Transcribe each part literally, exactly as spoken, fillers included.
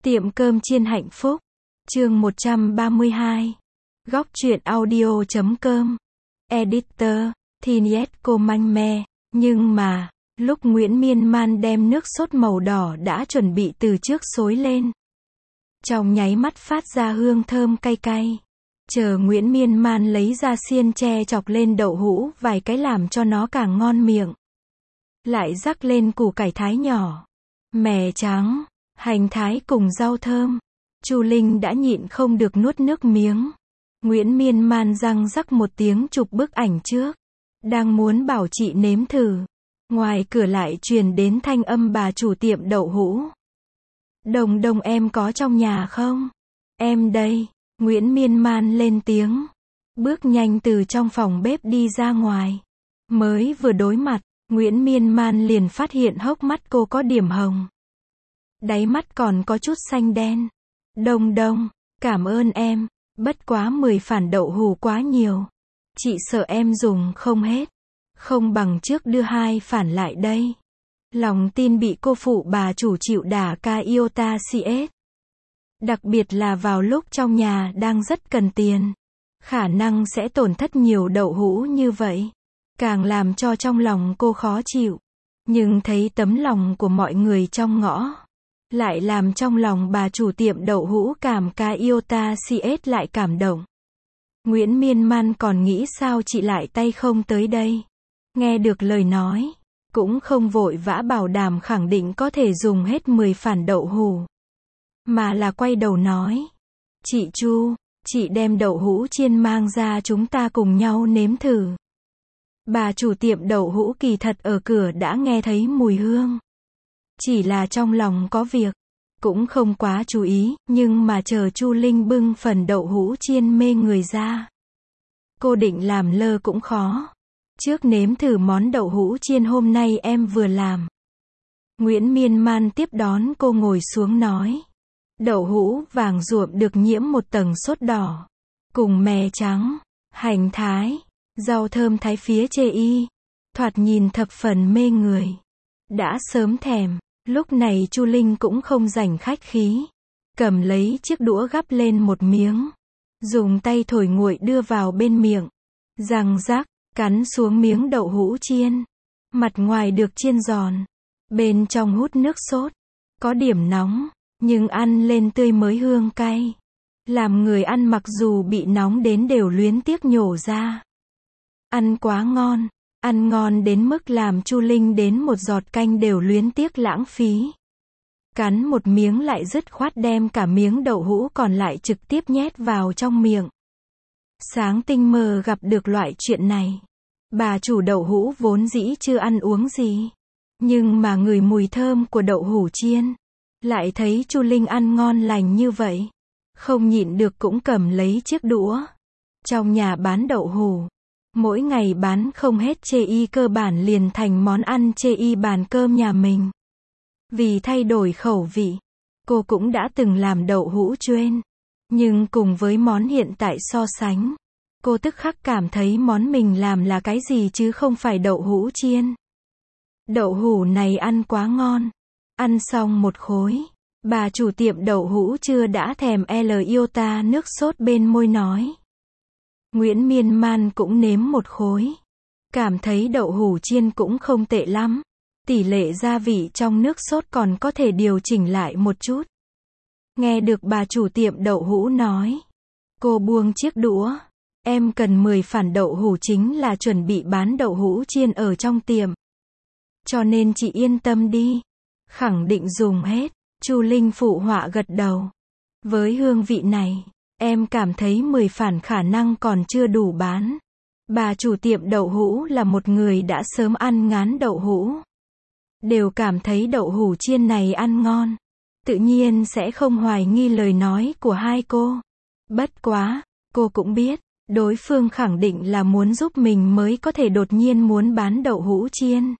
Tiệm cơm chiên hạnh phúc. Chương một trăm ba mươi hai. Góc truyện audio chấm com. Editor, Thinyesco Manh Me. Nhưng mà, lúc Nguyễn Miên Man đem nước sốt màu đỏ đã chuẩn bị từ trước xối lên, trong nháy mắt phát ra hương thơm cay cay. Chờ Nguyễn Miên Man lấy ra xiên tre chọc lên đậu hũ vài cái làm cho nó càng ngon miệng. Lại rắc lên củ cải thái nhỏ, mè trắng, hành thái cùng rau thơm. Chu Linh đã nhịn không được nuốt nước miếng. Nguyễn Miên Man răng rắc một tiếng chụp bức ảnh trước. Đang muốn bảo chị nếm thử. Ngoài cửa lại truyền đến thanh âm bà chủ tiệm đậu hũ. Đồng đồng em có trong nhà không? Em đây. Nguyễn Miên Man lên tiếng. Bước nhanh từ trong phòng bếp đi ra ngoài. Mới vừa đối mặt, Nguyễn Miên Man liền phát hiện hốc mắt cô có điểm hồng. Đáy mắt còn có chút xanh đen. Đông đông, cảm ơn em, bất quá mười phản đậu hũ quá nhiều. Chị sợ em dùng không hết. Không bằng trước đưa hai phản lại đây. Lòng tin bị cô phụ bà chủ chịu đả ca iota cs. Đặc biệt là vào lúc trong nhà đang rất cần tiền. Khả năng sẽ tổn thất nhiều đậu hũ như vậy. Càng làm cho trong lòng cô khó chịu. Nhưng thấy tấm lòng của mọi người trong ngõ, lại làm trong lòng bà chủ tiệm đậu hũ cảm ca iota cs lại cảm động. Nguyễn Miên Man còn nghĩ sao chị lại tay không tới đây. Nghe được lời nói, cũng không vội vã bảo đảm khẳng định có thể dùng hết mười phản đậu hũ. Mà là quay đầu nói. Chị Chu, chị đem đậu hũ chiên mang ra chúng ta cùng nhau nếm thử. Bà chủ tiệm đậu hũ kỳ thật ở cửa đã nghe thấy mùi hương. Chỉ là trong lòng có việc, cũng không quá chú ý, nhưng mà chờ Chu Linh bưng phần đậu hũ chiên mê người ra. Cô định làm lơ cũng khó. Trước nếm thử món đậu hũ chiên hôm nay em vừa làm. Nguyễn Miên Man tiếp đón cô ngồi xuống nói. Đậu hũ vàng ruộm được nhiễm một tầng sốt đỏ. Cùng mè trắng, hành thái, rau thơm thái phía chê y. Thoạt nhìn thập phần mê người. Đã sớm thèm. Lúc này Chu Linh cũng không rảnh khách khí. Cầm lấy chiếc đũa gắp lên một miếng. Dùng tay thổi nguội đưa vào bên miệng. Răng rắc, cắn xuống miếng đậu hũ chiên. Mặt ngoài được chiên giòn. Bên trong hút nước sốt. Có điểm nóng, nhưng ăn lên tươi mới hương cay. Làm người ăn mặc dù bị nóng đến đều luyến tiếc nhổ ra. Ăn quá ngon. Ăn ngon đến mức làm Chu Linh đến một giọt canh đều luyến tiếc lãng phí. Cắn một miếng lại dứt khoát đem cả miếng đậu hũ còn lại trực tiếp nhét vào trong miệng. Sáng tinh mơ gặp được loại chuyện này. Bà chủ đậu hũ vốn dĩ chưa ăn uống gì. Nhưng mà ngửi mùi thơm của đậu hũ chiên. Lại thấy Chu Linh ăn ngon lành như vậy. Không nhịn được cũng cầm lấy chiếc đũa. Trong nhà bán đậu hũ. Mỗi ngày bán không hết chê y cơ bản liền thành món ăn chê y bàn cơm nhà mình. Vì thay đổi khẩu vị, cô cũng đã từng làm đậu hũ chuyên. Nhưng cùng với món hiện tại so sánh, cô tức khắc cảm thấy món mình làm là cái gì chứ không phải đậu hũ chiên. Đậu hũ này ăn quá ngon. Ăn xong một khối, bà chủ tiệm đậu hũ chưa đã thèm L iota nước sốt bên môi nói. Nguyễn Miên Man cũng nếm một khối. Cảm thấy đậu hũ chiên cũng không tệ lắm. Tỷ lệ gia vị trong nước sốt còn có thể điều chỉnh lại một chút. Nghe được bà chủ tiệm đậu hũ nói. Cô buông chiếc đũa. Em cần mười phản đậu hũ chính là chuẩn bị bán đậu hũ chiên ở trong tiệm. Cho nên chị yên tâm đi. Khẳng định dùng hết. Chu Linh phụ họa gật đầu. Với hương vị này, em cảm thấy mười phản khả năng còn chưa đủ bán. Bà chủ tiệm đậu hũ là một người đã sớm ăn ngán đậu hũ. Đều cảm thấy đậu hũ chiên này ăn ngon. Tự nhiên sẽ không hoài nghi lời nói của hai cô. Bất quá, cô cũng biết, đối phương khẳng định là muốn giúp mình mới có thể đột nhiên muốn bán đậu hũ chiên.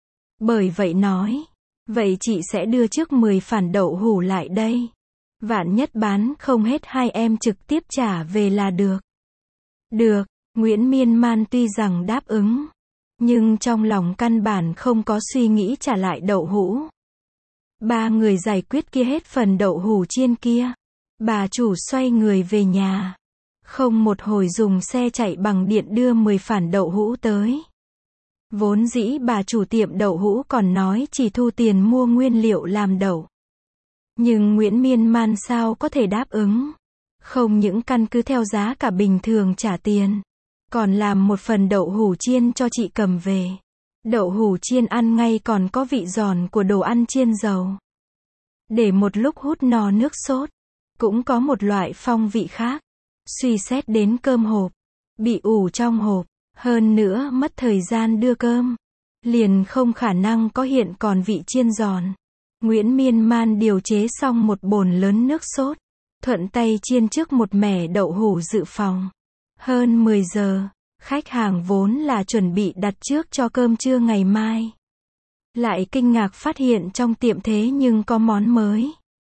Bởi vậy nói, vậy chị sẽ đưa trước mười phản đậu hũ lại đây. Vạn nhất bán không hết hai em trực tiếp trả về là được. Được, Nguyễn Miên Man tuy rằng đáp ứng. Nhưng trong lòng căn bản không có suy nghĩ trả lại đậu hũ. Ba người giải quyết kia hết phần đậu hủ chiên kia. Bà chủ xoay người về nhà. Không một hồi dùng xe chạy bằng điện đưa mười phản đậu hũ tới. Vốn dĩ bà chủ tiệm đậu hũ còn nói chỉ thu tiền mua nguyên liệu làm đậu. Nhưng Nguyễn Miên Man sao có thể đáp ứng. Không những căn cứ theo giá cả bình thường trả tiền, còn làm một phần đậu hủ chiên cho chị cầm về. Đậu hủ chiên ăn ngay còn có vị giòn của đồ ăn chiên dầu. Để một lúc hút no nước sốt, cũng có một loại phong vị khác. Suy xét đến cơm hộp, bị ủ trong hộp, hơn nữa mất thời gian đưa cơm, liền không khả năng có hiện còn vị chiên giòn. Nguyễn Miên Man điều chế xong một bồn lớn nước sốt, thuận tay chiên trước một mẻ đậu hủ dự phòng. Hơn mười giờ, khách hàng vốn là chuẩn bị đặt trước cho cơm trưa ngày mai. Lại kinh ngạc phát hiện trong tiệm thế nhưng có món mới.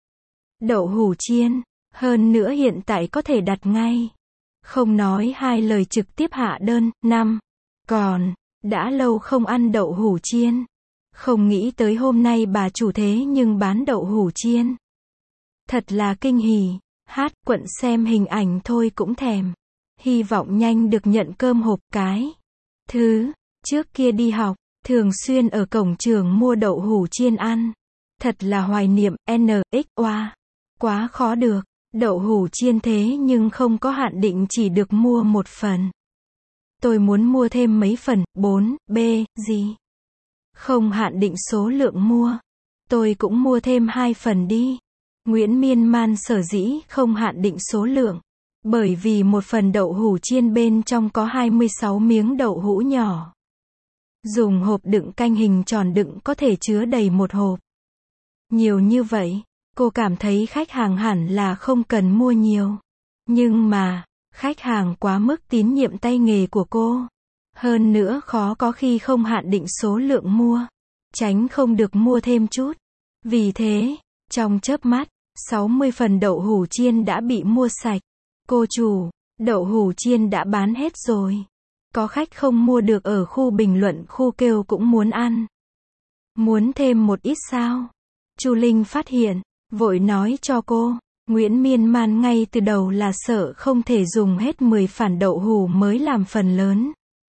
Đậu hủ chiên, hơn nữa hiện tại có thể đặt ngay. Không nói hai lời trực tiếp hạ đơn. Năm. Còn, đã lâu không ăn đậu hủ chiên. Không nghĩ tới hôm nay bà chủ thế nhưng bán đậu hủ chiên. Thật là kinh hỉ. Hát quận xem hình ảnh thôi cũng thèm. Hy vọng nhanh được nhận cơm hộp cái. Thứ, trước kia đi học, thường xuyên ở cổng trường mua đậu hủ chiên ăn. Thật là hoài niệm. N X oa. Quá khó được. Đậu hủ chiên thế nhưng không có hạn định chỉ được mua một phần. Tôi muốn mua thêm mấy phần. Bốn. B. Gì? Không hạn định số lượng mua. Tôi cũng mua thêm hai phần đi. Nguyễn Miên Man sở dĩ không hạn định số lượng. Bởi vì một phần đậu hủ chiên bên trong có hai mươi sáu miếng đậu hũ nhỏ. Dùng hộp đựng canh hình tròn đựng có thể chứa đầy một hộp. Nhiều như vậy, cô cảm thấy khách hàng hẳn là không cần mua nhiều. Nhưng mà, khách hàng quá mức tín nhiệm tay nghề của cô. Hơn nữa khó có khi không hạn định số lượng mua. Tránh không được mua thêm chút. Vì thế, trong chớp mắt, sáu mươi phần đậu hủ chiên đã bị mua sạch. Cô chủ, đậu hủ chiên đã bán hết rồi. Có khách không mua được ở khu bình luận khu kêu cũng muốn ăn. Muốn thêm một ít sao? Chu Linh phát hiện, vội nói cho cô. Nguyễn Miên Man ngay từ đầu là sợ không thể dùng hết mười phản đậu hủ mới làm phần lớn.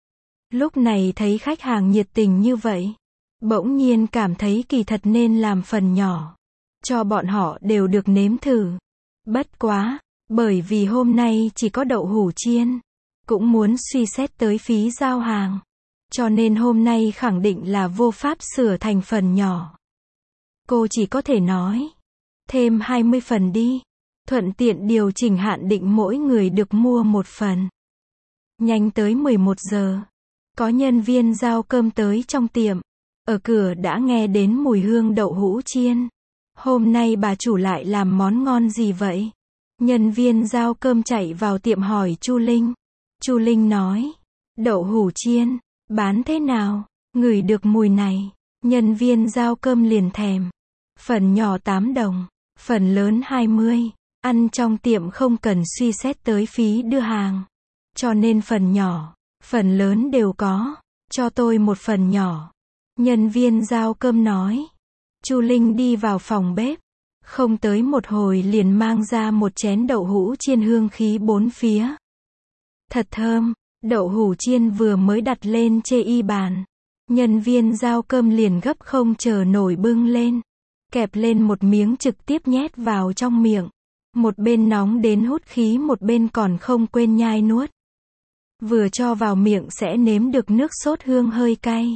Lúc này thấy khách hàng nhiệt tình như vậy, bỗng nhiên cảm thấy kỳ thật nên làm phần nhỏ, cho bọn họ đều được nếm thử. Bất quá, bởi vì hôm nay chỉ có đậu hủ chiên, cũng muốn suy xét tới phí giao hàng, cho nên hôm nay khẳng định là vô pháp sửa thành phần nhỏ. Cô chỉ có thể nói, thêm hai mươi phần đi, thuận tiện điều chỉnh hạn định mỗi người được mua một phần. Nhanh tới mười một giờ, có nhân viên giao cơm tới trong tiệm, ở cửa đã nghe đến mùi hương đậu hũ chiên. Hôm nay bà chủ lại làm món ngon gì vậy? Nhân viên giao cơm chạy vào tiệm hỏi Chu Linh. Chu Linh nói, đậu hủ chiên, bán thế nào? Ngửi được mùi này, nhân viên giao cơm liền thèm. Phần nhỏ tám đồng, phần lớn hai mươi. Ăn trong tiệm không cần suy xét tới phí đưa hàng. Cho nên phần nhỏ, phần lớn đều có. Cho tôi một phần nhỏ. Nhân viên giao cơm nói. Chu Linh đi vào phòng bếp. Không tới một hồi liền mang ra một chén đậu hũ chiên hương khí bốn phía. Thật thơm, đậu hủ chiên vừa mới đặt lên chê y bàn. Nhân viên giao cơm liền gấp không chờ nổi bưng lên. Kẹp lên một miếng trực tiếp nhét vào trong miệng. Một bên nóng đến hút khí một bên còn không quên nhai nuốt. Vừa cho vào miệng sẽ nếm được nước sốt hương hơi cay.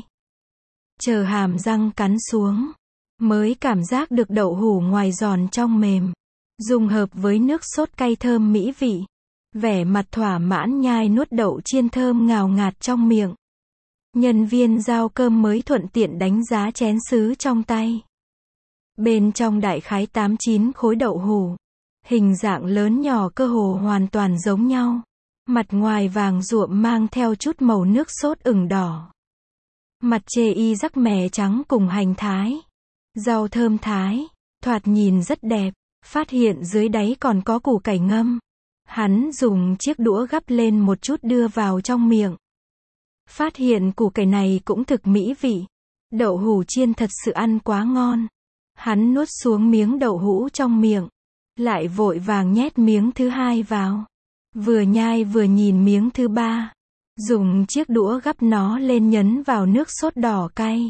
Chờ hàm răng cắn xuống, mới cảm giác được đậu hủ ngoài giòn trong mềm. Dung hợp với nước sốt cay thơm mỹ vị. Vẻ mặt thỏa mãn nhai nuốt đậu chiên thơm ngào ngạt trong miệng. Nhân viên giao cơm mới thuận tiện đánh giá chén sứ trong tay. Bên trong đại khái tám chín khối đậu hủ. Hình dạng lớn nhỏ cơ hồ hoàn toàn giống nhau. Mặt ngoài vàng ruộm mang theo chút màu nước sốt ửng đỏ. Mặt chê y rắc mè trắng cùng hành thái. Rau thơm thái. Thoạt nhìn rất đẹp. Phát hiện dưới đáy còn có củ cải ngâm. Hắn dùng chiếc đũa gắp lên một chút đưa vào trong miệng. Phát hiện củ cải này cũng thực mỹ vị. Đậu hủ chiên thật sự ăn quá ngon. Hắn nuốt xuống miếng đậu hũ trong miệng, lại vội vàng nhét miếng thứ hai vào. Vừa nhai vừa nhìn miếng thứ ba, dùng chiếc đũa gắp nó lên nhấn vào nước sốt đỏ cay.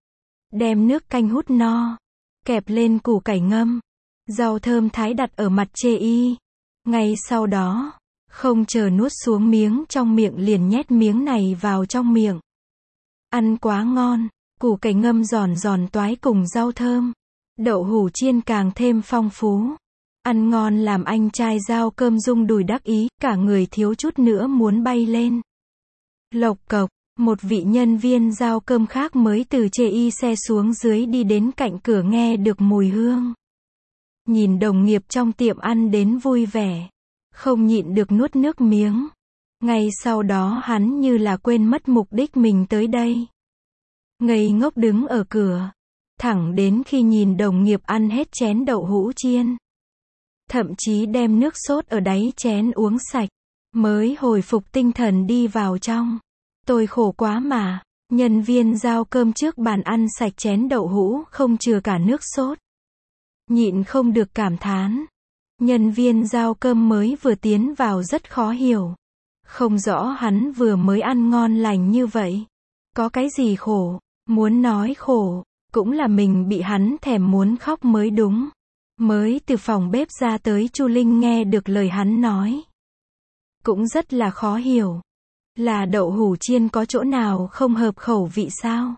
Đem nước canh hút no, kẹp lên củ cải ngâm, rau thơm thái đặt ở mặt chê y. Ngay sau đó, không chờ nuốt xuống miếng trong miệng liền nhét miếng này vào trong miệng. Ăn quá ngon, củ cải ngâm giòn giòn toái cùng rau thơm. Đậu hũ chiên càng thêm phong phú. Ăn ngon làm anh trai Giao Cơm rung đùi đắc ý, cả người thiếu chút nữa muốn bay lên. Lộc cộc, một vị nhân viên Giao Cơm khác mới từ chê y xe xuống dưới đi đến cạnh cửa nghe được mùi hương. Nhìn đồng nghiệp trong tiệm ăn đến vui vẻ, không nhịn được nuốt nước miếng. Ngay sau đó hắn như là quên mất mục đích mình tới đây. Ngây ngốc đứng ở cửa, thẳng đến khi nhìn đồng nghiệp ăn hết chén đậu hũ chiên. Thậm chí đem nước sốt ở đáy chén uống sạch, mới hồi phục tinh thần đi vào trong. Tôi khổ quá mà, nhân viên Giao Cơm trước bàn ăn sạch chén đậu hũ không chừa cả nước sốt. Nhịn không được cảm thán. Nhân viên Giao Cơm mới vừa tiến vào rất khó hiểu. Không rõ hắn vừa mới ăn ngon lành như vậy. Có cái gì khổ, muốn nói khổ, cũng là mình bị hắn thèm muốn khóc mới đúng. Mới từ phòng bếp ra tới Chu Linh nghe được lời hắn nói. Cũng rất là khó hiểu. Là đậu hũ chiên có chỗ nào không hợp khẩu vị sao?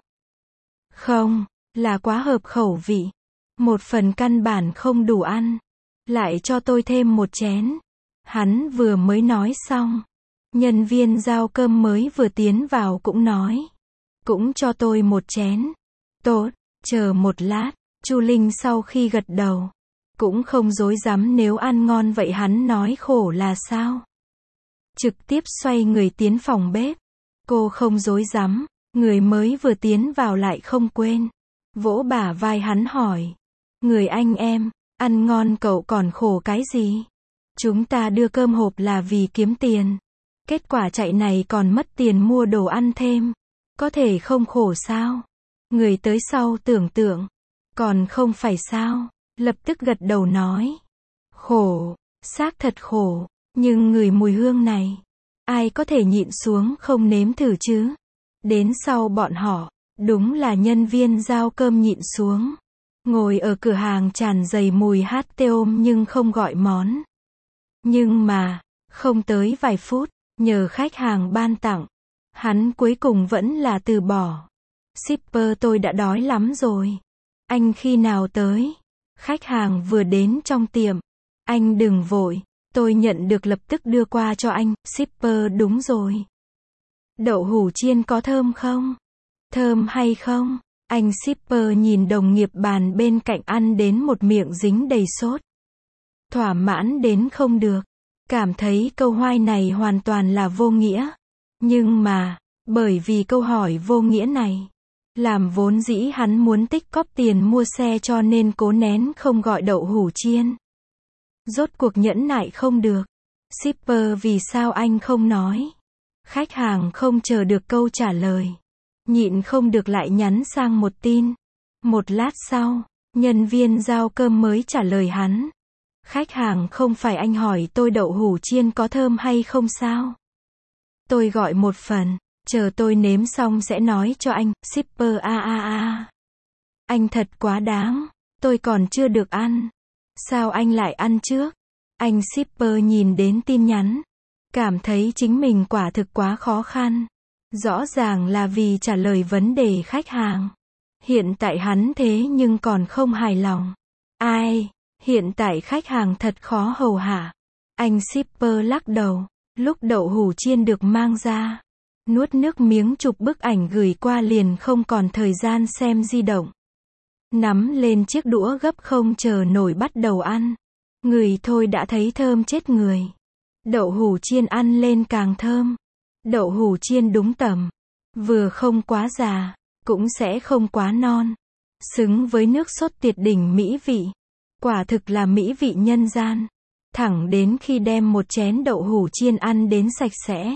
Không, là quá hợp khẩu vị. Một phần căn bản không đủ ăn. Lại cho tôi thêm một chén. Hắn vừa mới nói xong. Nhân viên Giao Cơm mới vừa tiến vào cũng nói. Cũng cho tôi một chén. Tốt, chờ một lát. Chu Linh sau khi gật đầu. Cũng không dối dám nếu ăn ngon vậy hắn nói khổ là sao. Trực tiếp xoay người tiến phòng bếp. Cô không dối dám, người mới vừa tiến vào lại không quên. Vỗ bả vai hắn hỏi. Người anh em, ăn ngon cậu còn khổ cái gì? Chúng ta đưa cơm hộp là vì kiếm tiền. Kết quả chạy này còn mất tiền mua đồ ăn thêm. Có thể không khổ sao? Người tới sau tưởng tượng. Còn không phải sao? Lập tức gật đầu nói. Khổ, xác thật khổ. Nhưng người mùi hương này, ai có thể nhịn xuống không nếm thử chứ? Đến sau bọn họ, đúng là nhân viên Giao Cơm nhịn xuống. Ngồi ở cửa hàng tràn đầy mùi hát tôm nhưng không gọi món. Nhưng mà, không tới vài phút, nhờ khách hàng ban tặng, hắn cuối cùng vẫn là từ bỏ. Shipper tôi đã đói lắm rồi. Anh khi nào tới? Khách hàng vừa đến trong tiệm. Anh đừng vội. Tôi nhận được lập tức đưa qua cho anh. Shipper đúng rồi. Đậu hũ chiên có thơm không? Thơm hay không? Anh shipper nhìn đồng nghiệp bàn bên cạnh ăn đến một miệng dính đầy sốt. Thỏa mãn đến không được. Cảm thấy câu hoài này hoàn toàn là vô nghĩa. Nhưng mà, bởi vì câu hỏi vô nghĩa này, làm vốn dĩ hắn muốn tích cóp tiền mua xe cho nên cố nén không gọi đậu hũ chiên. Rốt cuộc nhẫn nại không được. Shipper vì sao anh không nói? Khách hàng không chờ được câu trả lời. Nhịn không được lại nhắn sang một tin. Một lát sau, nhân viên Giao Cơm mới trả lời hắn. Khách hàng không phải anh hỏi tôi đậu hũ chiên có thơm hay không sao? Tôi gọi một phần, chờ tôi nếm xong sẽ nói cho anh. Shipper a a a. Anh thật quá đáng, tôi còn chưa được ăn. Sao anh lại ăn trước? Anh shipper nhìn đến tin nhắn, cảm thấy chính mình quả thực quá khó khăn. Rõ ràng là vì trả lời vấn đề khách hàng. Hiện tại hắn thế nhưng còn không hài lòng. Ai? Hiện tại khách hàng thật khó hầu hạ. Anh shipper lắc đầu. Lúc đậu hũ chiên được mang ra, nuốt nước miếng chụp bức ảnh gửi qua liền không còn thời gian xem di động. Nắm lên chiếc đũa gấp không chờ nổi bắt đầu ăn. Người thôi đã thấy thơm chết người. Đậu hũ chiên ăn lên càng thơm. Đậu hũ chiên đúng tầm. Vừa không quá già, cũng sẽ không quá non. Xứng với nước sốt tuyệt đỉnh mỹ vị. Quả thực là mỹ vị nhân gian. Thẳng đến khi đem một chén đậu hũ chiên ăn đến sạch sẽ.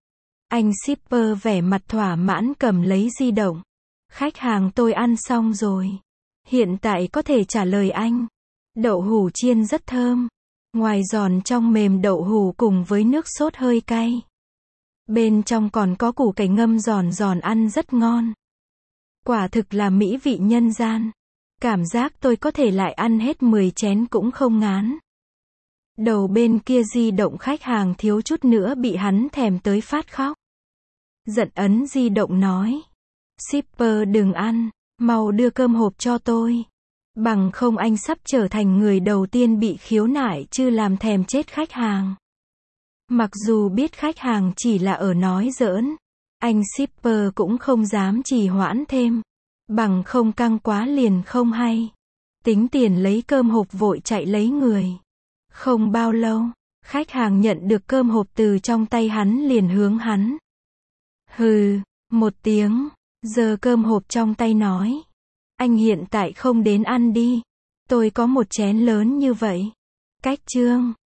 Anh shipper vẻ mặt thỏa mãn cầm lấy di động. Khách hàng tôi ăn xong rồi. Hiện tại có thể trả lời anh. Đậu hũ chiên rất thơm. Ngoài giòn trong mềm đậu hũ cùng với nước sốt hơi cay. Bên trong còn có củ cải ngâm giòn giòn ăn rất ngon. Quả thực là mỹ vị nhân gian. Cảm giác tôi có thể lại ăn hết mười chén cũng không ngán. Đầu bên kia di động khách hàng thiếu chút nữa bị hắn thèm tới phát khóc. Giận ấn di động nói. Shipper đừng ăn, mau đưa cơm hộp cho tôi. Bằng không anh sắp trở thành người đầu tiên bị khiếu nại chứ làm thèm chết khách hàng. Mặc dù biết khách hàng chỉ là ở nói giỡn, anh shipper cũng không dám trì hoãn thêm. Bằng không căng quá liền không hay. Tính tiền lấy cơm hộp vội chạy lấy người. Không bao lâu, khách hàng nhận được cơm hộp từ trong tay hắn liền hướng hắn. Hừ, một tiếng, giơ cơm hộp trong tay nói. Anh hiện tại không đến ăn đi. Tôi có một chén lớn như vậy. Cách chương